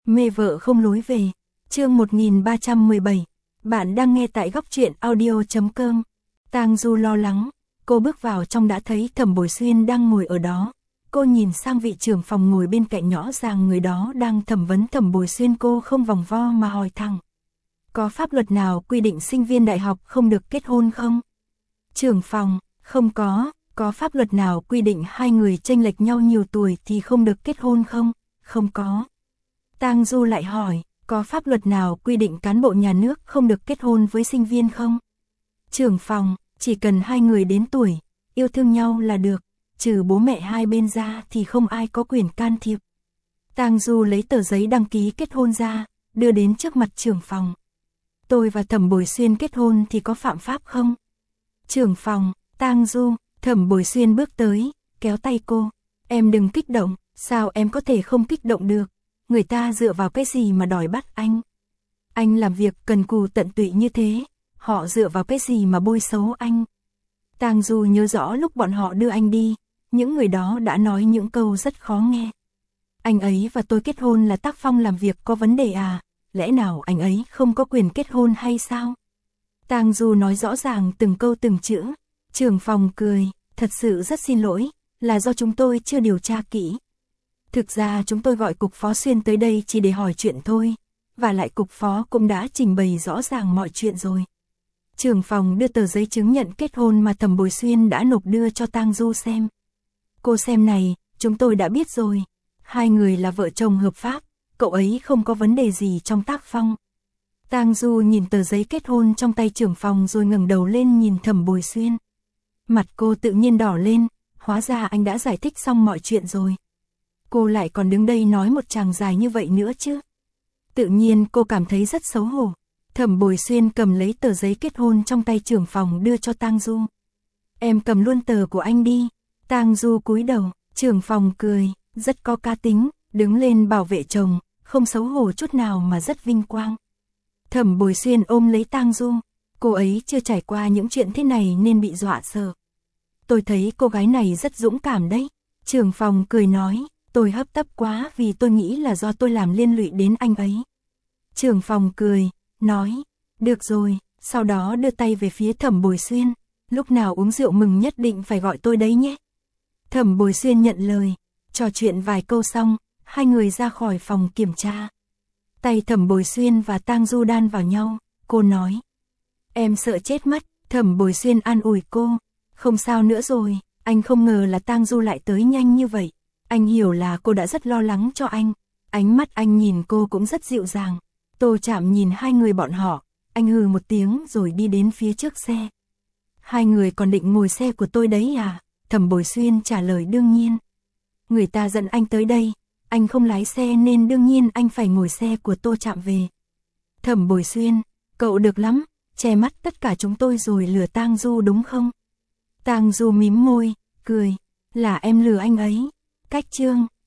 Mê vợ không lối về. Chương 1317. Bạn đang nghe tại góc truyện audio.com. Tang Du lo lắng, cô bước vào trong đã thấy Thẩm Bồi Xuyên đang ngồi ở đó. Cô nhìn sang vị trưởng phòng ngồi bên cạnh, rõ ràng người đó đang thẩm vấn Thẩm Bồi Xuyên. Cô không vòng vo mà hỏi thẳng. Có pháp luật nào quy định sinh viên đại học không được kết hôn không? Trưởng phòng, không có. Có pháp luật nào quy định hai người chênh lệch nhau nhiều tuổi thì không được kết hôn không? Không có. Tang Du lại hỏi, có pháp luật nào quy định cán bộ nhà nước không được kết hôn với sinh viên không? Trưởng phòng, chỉ cần hai người đến tuổi, yêu thương nhau là được, trừ bố mẹ hai bên ra thì không ai có quyền can thiệp. Tang Du lấy tờ giấy đăng ký kết hôn ra, đưa đến trước mặt trưởng phòng. Tôi và Thẩm Bồi Xuyên kết hôn thì có phạm pháp không? Trưởng phòng, Tang Du. Thẩm Bồi Xuyên bước tới, kéo tay cô. Em đừng kích động, sao em có thể không kích động được? Người ta dựa vào cái gì mà đòi bắt anh? Anh làm việc cần cù tận tụy như thế, họ dựa vào cái gì mà bôi xấu anh? Tang Du nhớ rõ lúc bọn họ đưa anh đi, những người đó đã nói những câu rất khó nghe. Anh ấy và tôi kết hôn là tác phong làm việc có vấn đề à? Lẽ nào anh ấy không có quyền kết hôn hay sao? Tang Du nói rõ ràng từng câu từng chữ. Trưởng phòng cười, thật sự rất xin lỗi, là do chúng tôi chưa điều tra kỹ. Thực ra chúng tôi gọi cục phó Xuyên tới đây chỉ để hỏi chuyện thôi, và lại cục phó cũng đã trình bày rõ ràng mọi chuyện rồi. Trưởng phòng đưa tờ giấy chứng nhận kết hôn mà Thẩm Bồi Xuyên đã nộp đưa cho Tang Du xem. Cô xem này, chúng tôi đã biết rồi, hai người là vợ chồng hợp pháp, cậu ấy không có vấn đề gì trong tác phong. Tang Du nhìn tờ giấy kết hôn trong tay trưởng phòng rồi ngẩng đầu lên nhìn Thẩm Bồi Xuyên. Mặt cô tự nhiên đỏ lên, hóa ra anh đã giải thích xong mọi chuyện rồi. Cô lại còn đứng đây nói một tràng dài như vậy nữa chứ. Tự nhiên cô cảm thấy rất xấu hổ. Thẩm Bồi Xuyên cầm lấy tờ giấy kết hôn trong tay trưởng phòng đưa cho Tang Du. Em cầm luôn tờ của anh đi. Tang Du cúi đầu, trưởng phòng cười, rất có cá tính, đứng lên bảo vệ chồng, không xấu hổ chút nào mà rất vinh quang. Thẩm Bồi Xuyên ôm lấy Tang Du. Cô ấy chưa trải qua những chuyện thế này nên bị dọa sợ. Tôi thấy cô gái này rất dũng cảm đấy. Trưởng phòng cười nói, tôi hấp tấp quá vì tôi nghĩ là do tôi làm liên lụy đến anh ấy. Trưởng phòng cười, nói, được rồi, sau đó đưa tay về phía Thẩm Bồi Xuyên. Lúc nào uống rượu mừng nhất định phải gọi tôi đấy nhé. Thẩm Bồi Xuyên nhận lời, trò chuyện vài câu xong, hai người ra khỏi phòng kiểm tra. Tay Thẩm Bồi Xuyên và Tang Du đan vào nhau, cô nói. Em sợ chết mất. Thẩm Bồi Xuyên an ủi cô. Không sao nữa rồi, anh không ngờ là Tang Du lại tới nhanh như vậy. Anh hiểu là cô đã rất lo lắng cho anh. Ánh mắt anh nhìn cô cũng rất dịu dàng. Tô Trạm nhìn hai người bọn họ, anh hừ một tiếng rồi đi đến phía trước xe. Hai người còn định ngồi xe của tôi đấy à? Thẩm Bồi Xuyên trả lời đương nhiên. Người ta dẫn anh tới đây, anh không lái xe nên đương nhiên anh phải ngồi xe của Tô Trạm về. Thẩm Bồi Xuyên, cậu được lắm, che mắt tất cả chúng tôi rồi lừa Tang Du đúng không? Tang Du mím môi, cười, là em lừa anh ấy. Cách chương